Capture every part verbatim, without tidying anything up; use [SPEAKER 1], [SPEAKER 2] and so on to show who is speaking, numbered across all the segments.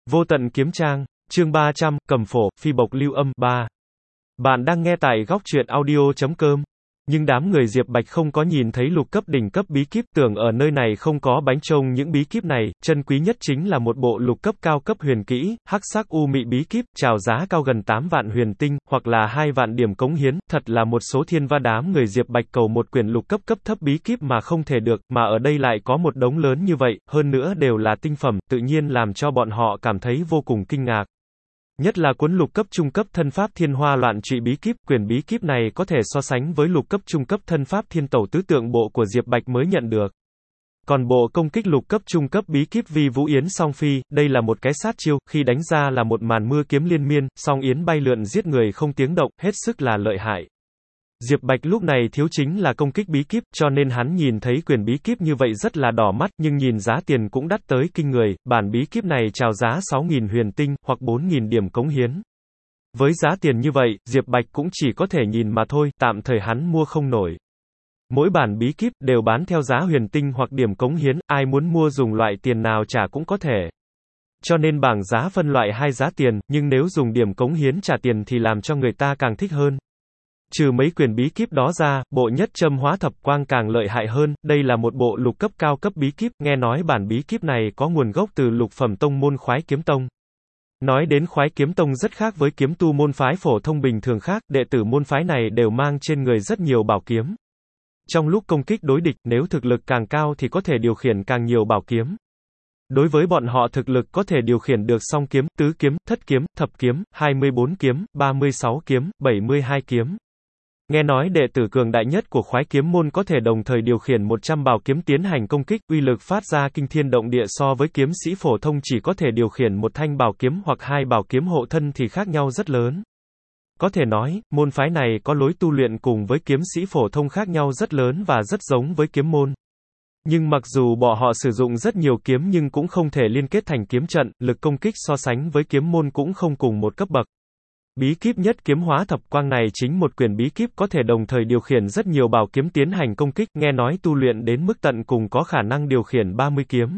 [SPEAKER 1] Vô tận kiếm trang, chương ba trăm, cầm phổ, phi bộc lưu âm, ba. Bạn đang nghe tại góc truyện audio chấm com. Nhưng đám người Diệp Bạch không có nhìn thấy lục cấp đỉnh cấp bí kíp, tưởng ở nơi này không có bánh trông những bí kíp này, chân quý nhất chính là một bộ lục cấp cao cấp huyền kỹ, hắc sắc u mị bí kíp, chào giá cao gần tám vạn huyền tinh, hoặc là hai vạn điểm cống hiến, thật là một số thiên va đám người Diệp Bạch cầu một quyển lục cấp cấp thấp bí kíp mà không thể được, mà ở đây lại có một đống lớn như vậy, hơn nữa đều là tinh phẩm, tự nhiên làm cho bọn họ cảm thấy vô cùng kinh ngạc. Nhất là cuốn lục cấp trung cấp thân pháp thiên hoa loạn trụy bí kíp, quyển bí kíp này có thể so sánh với lục cấp trung cấp thân pháp thiên tẩu tứ tượng bộ của Diệp Bạch mới nhận được. Còn bộ công kích lục cấp trung cấp bí kíp Vi Vũ Yến Song Phi, đây là một cái sát chiêu, khi đánh ra là một màn mưa kiếm liên miên, song yến bay lượn giết người không tiếng động, hết sức là lợi hại. Diệp Bạch lúc này thiếu chính là công kích bí kíp, cho nên hắn nhìn thấy quyển bí kíp như vậy rất là đỏ mắt, nhưng nhìn giá tiền cũng đắt tới kinh người, bản bí kíp này chào giá sáu nghìn huyền tinh, hoặc bốn nghìn điểm cống hiến. Với giá tiền như vậy, Diệp Bạch cũng chỉ có thể nhìn mà thôi, tạm thời hắn mua không nổi. Mỗi bản bí kíp, đều bán theo giá huyền tinh hoặc điểm cống hiến, ai muốn mua dùng loại tiền nào trả cũng có thể. Cho nên bảng giá phân loại hai giá tiền, nhưng nếu dùng điểm cống hiến trả tiền thì làm cho người ta càng thích hơn. Trừ mấy quyển bí kíp đó ra, bộ nhất châm hóa thập quang càng lợi hại hơn, đây là một bộ lục cấp cao cấp bí kíp, nghe nói bản bí kíp này có nguồn gốc từ lục phẩm tông môn khoái kiếm tông. Nói đến khoái kiếm tông rất khác với kiếm tu môn phái phổ thông bình thường khác, đệ tử môn phái này đều mang trên người rất nhiều bảo kiếm. Trong lúc công kích đối địch, nếu thực lực càng cao thì có thể điều khiển càng nhiều bảo kiếm. Đối với bọn họ thực lực có thể điều khiển được song kiếm, tứ kiếm, thất kiếm, thập kiếm, hai mươi bốn kiếm, ba mươi sáu kiếm, bảy mươi hai kiếm. Nghe nói đệ tử cường đại nhất của khoái kiếm môn có thể đồng thời điều khiển một trăm bảo kiếm tiến hành công kích, uy lực phát ra kinh thiên động địa so với kiếm sĩ phổ thông chỉ có thể điều khiển một thanh bảo kiếm hoặc hai bảo kiếm hộ thân thì khác nhau rất lớn. Có thể nói, môn phái này có lối tu luyện cùng với kiếm sĩ phổ thông khác nhau rất lớn và rất giống với kiếm môn. Nhưng mặc dù bọn họ sử dụng rất nhiều kiếm nhưng cũng không thể liên kết thành kiếm trận, lực công kích so sánh với kiếm môn cũng không cùng một cấp bậc. Bí kíp nhất kiếm hóa thập quang này chính một quyển bí kíp có thể đồng thời điều khiển rất nhiều bảo kiếm tiến hành công kích, nghe nói tu luyện đến mức tận cùng có khả năng điều khiển ba mươi kiếm.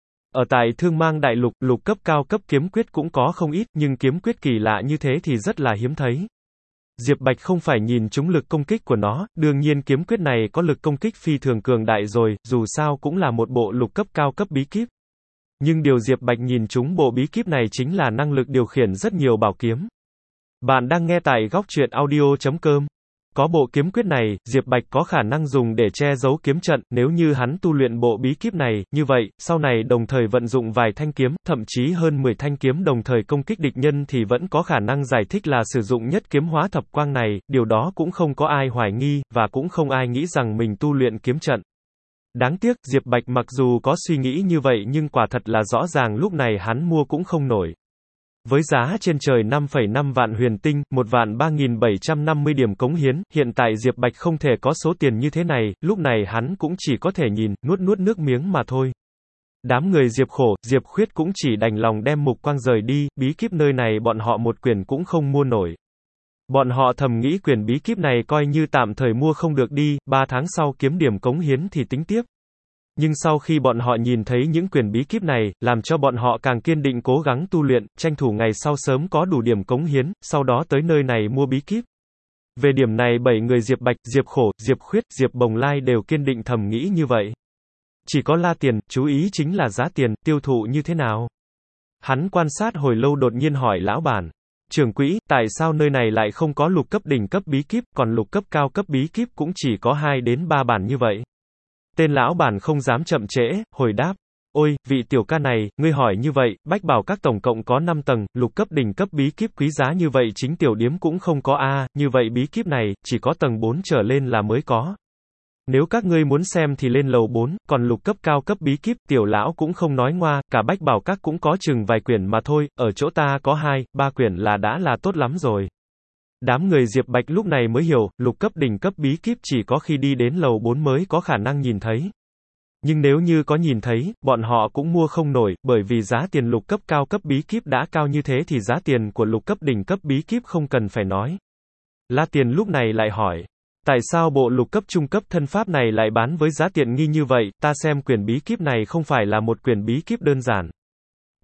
[SPEAKER 1] Ở tại Thương Mang Đại Lục, lục cấp cao cấp kiếm quyết cũng có không ít, nhưng kiếm quyết kỳ lạ như thế thì rất là hiếm thấy. Diệp Bạch không phải nhìn trúng lực công kích của nó, đương nhiên kiếm quyết này có lực công kích phi thường cường đại rồi, dù sao cũng là một bộ lục cấp cao cấp bí kíp. Nhưng điều Diệp Bạch nhìn trúng bộ bí kíp này chính là năng lực điều khiển rất nhiều bảo kiếm. Bạn đang nghe tại góc truyện audio chấm com. Có bộ kiếm quyết này, Diệp Bạch có khả năng dùng để che giấu kiếm trận, nếu như hắn tu luyện bộ bí kíp này, như vậy, sau này đồng thời vận dụng vài thanh kiếm, thậm chí hơn mười thanh kiếm đồng thời công kích địch nhân thì vẫn có khả năng giải thích là sử dụng nhất kiếm hóa thập quang này, điều đó cũng không có ai hoài nghi, và cũng không ai nghĩ rằng mình tu luyện kiếm trận. Đáng tiếc, Diệp Bạch mặc dù có suy nghĩ như vậy nhưng quả thật là rõ ràng lúc này hắn mua cũng không nổi. Với giá trên trời năm phẩy năm vạn huyền tinh, một vạn ba nghìn bảy trăm năm mươi điểm cống hiến, hiện tại Diệp Bạch không thể có số tiền như thế này, lúc này hắn cũng chỉ có thể nhìn, nuốt nuốt nước miếng mà thôi. Đám người Diệp Khổ, Diệp Khuyết cũng chỉ đành lòng đem mục quang rời đi, bí kíp nơi này bọn họ một quyển cũng không mua nổi. Bọn họ thầm nghĩ quyển bí kíp này coi như tạm thời mua không được đi, ba tháng sau kiếm điểm cống hiến thì tính tiếp. Nhưng sau khi bọn họ nhìn thấy những quyển bí kíp này, làm cho bọn họ càng kiên định cố gắng tu luyện, tranh thủ ngày sau sớm có đủ điểm cống hiến, sau đó tới nơi này mua bí kíp. Về điểm này bảy người Diệp Bạch, Diệp Khổ, Diệp Khuyết, Diệp Bồng Lai đều kiên định thầm nghĩ như vậy. Chỉ có La Tiền, chú ý chính là giá tiền, tiêu thụ như thế nào. Hắn quan sát hồi lâu đột nhiên hỏi lão bản. Trưởng quỹ, tại sao nơi này lại không có lục cấp đỉnh cấp bí kíp, còn lục cấp cao cấp bí kíp cũng chỉ có hai đến ba bản như vậy? Tên lão bản không dám chậm trễ, hồi đáp. Ôi, vị tiểu ca này, ngươi hỏi như vậy, Bách Bảo Các tổng cộng có năm tầng, lục cấp đỉnh cấp bí kíp quý giá như vậy chính tiểu điếm cũng không có a, như vậy bí kíp này, chỉ có tầng bốn trở lên là mới có. Nếu các ngươi muốn xem thì lên lầu bốn, còn lục cấp cao cấp bí kíp, tiểu lão cũng không nói ngoa, cả Bách Bảo Các cũng có chừng vài quyển mà thôi, ở chỗ ta có hai, ba quyển là đã là tốt lắm rồi. Đám người Diệp Bạch lúc này mới hiểu, lục cấp đỉnh cấp bí kíp chỉ có khi đi đến lầu bốn mới có khả năng nhìn thấy. Nhưng nếu như có nhìn thấy, bọn họ cũng mua không nổi, bởi vì giá tiền lục cấp cao cấp bí kíp đã cao như thế thì giá tiền của lục cấp đỉnh cấp bí kíp không cần phải nói. La Tiền lúc này lại hỏi, tại sao bộ lục cấp trung cấp thân pháp này lại bán với giá tiện nghi như vậy, ta xem quyển bí kíp này không phải là một quyển bí kíp đơn giản.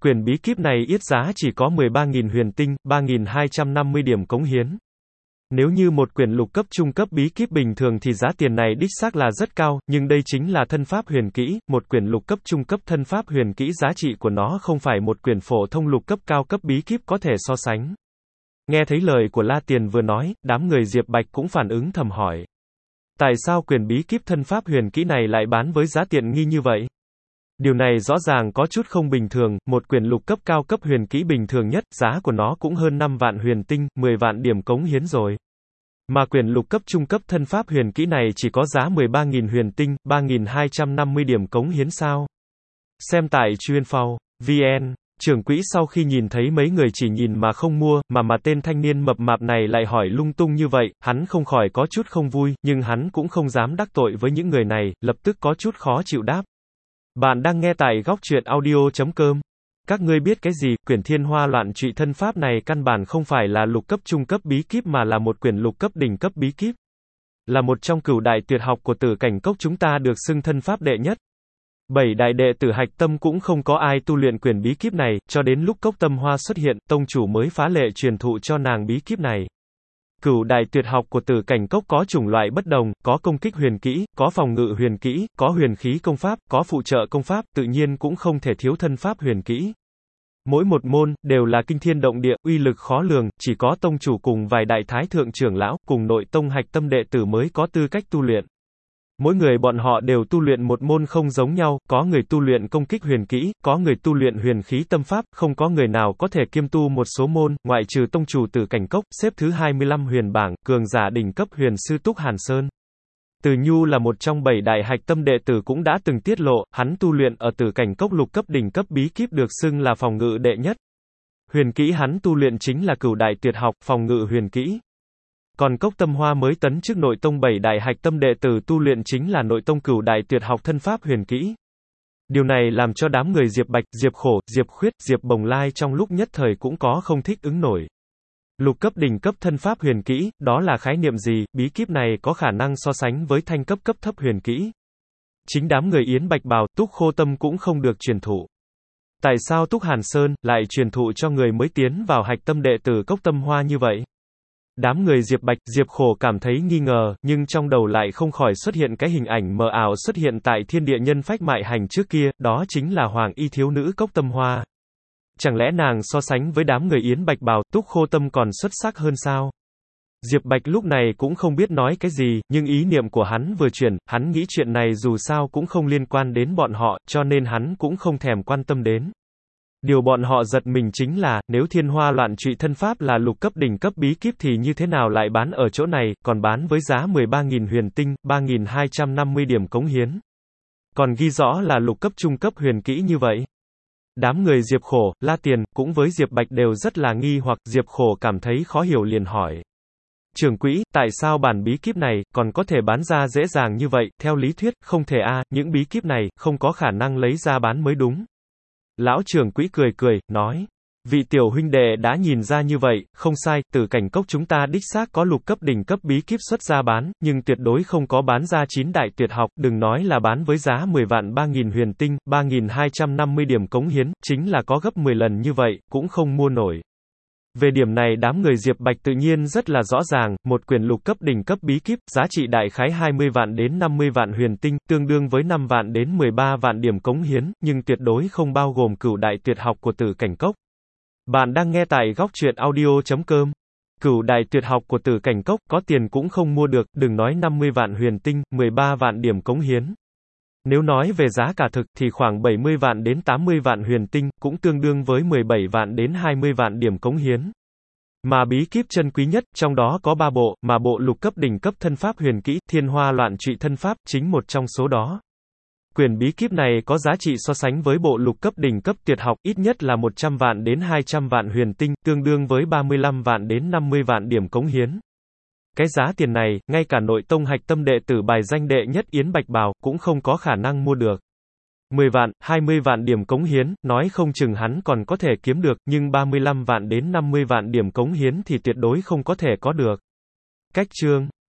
[SPEAKER 1] Quyển bí kíp này yết giá chỉ có mười ba nghìn huyền tinh, ba nghìn hai trăm năm mươi điểm cống hiến. Nếu như một quyển lục cấp trung cấp bí kíp bình thường thì giá tiền này đích xác là rất cao, nhưng đây chính là thân pháp huyền kỹ, một quyển lục cấp trung cấp thân pháp huyền kỹ giá trị của nó không phải một quyển phổ thông lục cấp cao cấp bí kíp có thể so sánh. Nghe thấy lời của La Tiền vừa nói, đám người Diệp Bạch cũng phản ứng thầm hỏi. Tại sao quyển bí kíp thân pháp huyền kỹ này lại bán với giá tiện nghi như vậy? Điều này rõ ràng có chút không bình thường, một quyển lục cấp cao cấp huyền kỹ bình thường nhất, giá của nó cũng hơn năm vạn huyền tinh, mười vạn điểm cống hiến rồi. Mà quyển lục cấp trung cấp thân pháp huyền kỹ này chỉ có giá mười ba nghìn huyền tinh, ba nghìn hai trăm năm mươi điểm cống hiến sao? Xem tại Chuyên.Phao chấm vn, trưởng quỹ sau khi nhìn thấy mấy người chỉ nhìn mà không mua, mà mà tên thanh niên mập mạp này lại hỏi lung tung như vậy, hắn không khỏi có chút không vui, nhưng hắn cũng không dám đắc tội với những người này, lập tức có chút khó chịu đáp. Bạn đang nghe tại Góc Truyện Audio chấm com. Các ngươi biết cái gì, quyển Thiên Hoa Loạn Trụy thân pháp này căn bản không phải là lục cấp trung cấp bí kíp mà là một quyển lục cấp đỉnh cấp bí kíp. Là một trong cửu đại tuyệt học của Tử Cảnh Cốc chúng ta được xưng thân pháp đệ nhất. Bảy đại đệ tử Hạch Tâm cũng không có ai tu luyện quyển bí kíp này, cho đến lúc Cốc Tâm Hoa xuất hiện, tông chủ mới phá lệ truyền thụ cho nàng bí kíp này. Cửu đại tuyệt học của Tử Cảnh Cốc có chủng loại bất đồng, có công kích huyền kỹ, có phòng ngự huyền kỹ, có huyền khí công pháp, có phụ trợ công pháp, tự nhiên cũng không thể thiếu thân pháp huyền kỹ. Mỗi một môn, đều là kinh thiên động địa, uy lực khó lường, chỉ có tông chủ cùng vài đại thái thượng trưởng lão, cùng nội tông Hạch Tâm đệ tử mới có tư cách tu luyện. Mỗi người bọn họ đều tu luyện một môn không giống nhau, có người tu luyện công kích huyền kỹ, có người tu luyện huyền khí tâm pháp, không có người nào có thể kiêm tu một số môn, ngoại trừ tông chủ Tử Cảnh Cốc, xếp thứ hai mươi lăm huyền bảng, cường giả đỉnh cấp huyền sư Túc Hàn Sơn. Từ Nhu là một trong bảy đại Hạch Tâm đệ tử cũng đã từng tiết lộ, hắn tu luyện ở Tử Cảnh Cốc lục cấp đỉnh cấp bí kíp được xưng là phòng ngự đệ nhất. Huyền kỹ hắn tu luyện chính là cửu đại tuyệt học, phòng ngự huyền kỹ. Còn Cốc Tâm Hoa mới tấn chức nội tông bảy đại Hạch Tâm đệ tử tu luyện chính là nội tông cửu đại tuyệt học thân pháp huyền kỹ. Điều này làm cho đám người Diệp Bạch, Diệp Khổ, Diệp Khuyết, Diệp Bồng Lai trong lúc nhất thời cũng có không thích ứng nổi. Lục cấp đỉnh cấp thân pháp huyền kỹ, đó là khái niệm gì, bí kíp này có khả năng so sánh với thanh cấp cấp thấp huyền kỹ. Chính đám người Yến Bạch Bào, Túc Khô Tâm cũng không được truyền thụ. Tại sao Túc Hàn Sơn lại truyền thụ cho người mới tiến vào Hạch Tâm đệ tử Cốc Tâm Hoa như vậy? Đám người Diệp Bạch, Diệp Khổ cảm thấy nghi ngờ, nhưng trong đầu lại không khỏi xuất hiện cái hình ảnh mờ ảo xuất hiện tại thiên địa nhân phách mại hành trước kia, đó chính là Hoàng y thiếu nữ Cốc Tâm Hoa. Chẳng lẽ nàng so sánh với đám người Yến Bạch Bào, Túc Khô Tâm còn xuất sắc hơn sao? Diệp Bạch lúc này cũng không biết nói cái gì, nhưng ý niệm của hắn vừa chuyển, hắn nghĩ chuyện này dù sao cũng không liên quan đến bọn họ, cho nên hắn cũng không thèm quan tâm đến. Điều bọn họ giật mình chính là, nếu Thiên Hoa Loạn Trụy thân pháp là lục cấp đỉnh cấp bí kíp thì như thế nào lại bán ở chỗ này, còn bán với giá mười ba nghìn huyền tinh, ba nghìn hai trăm năm mươi điểm cống hiến. Còn ghi rõ là lục cấp trung cấp huyền kỹ như vậy. Đám người Diệp Khổ, La Tiền, cũng với Diệp Bạch đều rất là nghi hoặc, Diệp Khổ cảm thấy khó hiểu liền hỏi. Trưởng quỹ, tại sao bản bí kíp này, còn có thể bán ra dễ dàng như vậy, theo lý thuyết, không thể a, những bí kíp này, không có khả năng lấy ra bán mới đúng. Lão trưởng quỹ cười cười, nói. Vị tiểu huynh đệ đã nhìn ra như vậy, không sai, Tử Cảnh Cốc chúng ta đích xác có lục cấp đỉnh cấp bí kíp xuất ra bán, nhưng tuyệt đối không có bán ra chín đại tuyệt học, đừng nói là bán với giá mười vạn ba nghìn huyền tinh, ba nghìn hai trăm năm mươi điểm cống hiến, chính là có gấp mười lần như vậy, cũng không mua nổi. Về điểm này đám người Diệp Bạch tự nhiên rất là rõ ràng, một quyển lục cấp đỉnh cấp bí kíp, giá trị đại khái hai mươi vạn đến năm mươi vạn huyền tinh, tương đương với năm vạn đến mười ba vạn điểm cống hiến, nhưng tuyệt đối không bao gồm cửu đại tuyệt học của Tử Cảnh Cốc. Bạn đang nghe tại Góc Truyện Audio chấm com. Cửu đại tuyệt học của Tử Cảnh Cốc, có tiền cũng không mua được, đừng nói năm mươi vạn huyền tinh, mười ba vạn điểm cống hiến. Nếu nói về giá cả thực thì khoảng bảy mươi vạn đến tám mươi vạn huyền tinh, cũng tương đương với mười bảy vạn đến hai mươi vạn điểm cống hiến. Mà bí kíp chân quý nhất, trong đó có ba bộ, mà bộ lục cấp đỉnh cấp thân pháp huyền kỹ, Thiên Hoa Loạn Trụy thân pháp, chính một trong số đó. Quyển bí kíp này có giá trị so sánh với bộ lục cấp đỉnh cấp tuyệt học, ít nhất là một trăm vạn đến hai trăm vạn huyền tinh, tương đương với ba mươi lăm vạn đến năm mươi vạn điểm cống hiến. Cái giá tiền này, ngay cả nội tông Hạch Tâm đệ tử bài danh đệ nhất Yến Bạch Bào, cũng không có khả năng mua được. mười vạn, hai mươi vạn điểm cống hiến, nói không chừng hắn còn có thể kiếm được, nhưng ba mươi lăm vạn đến năm mươi vạn điểm cống hiến thì tuyệt đối không có thể có được. Cách chương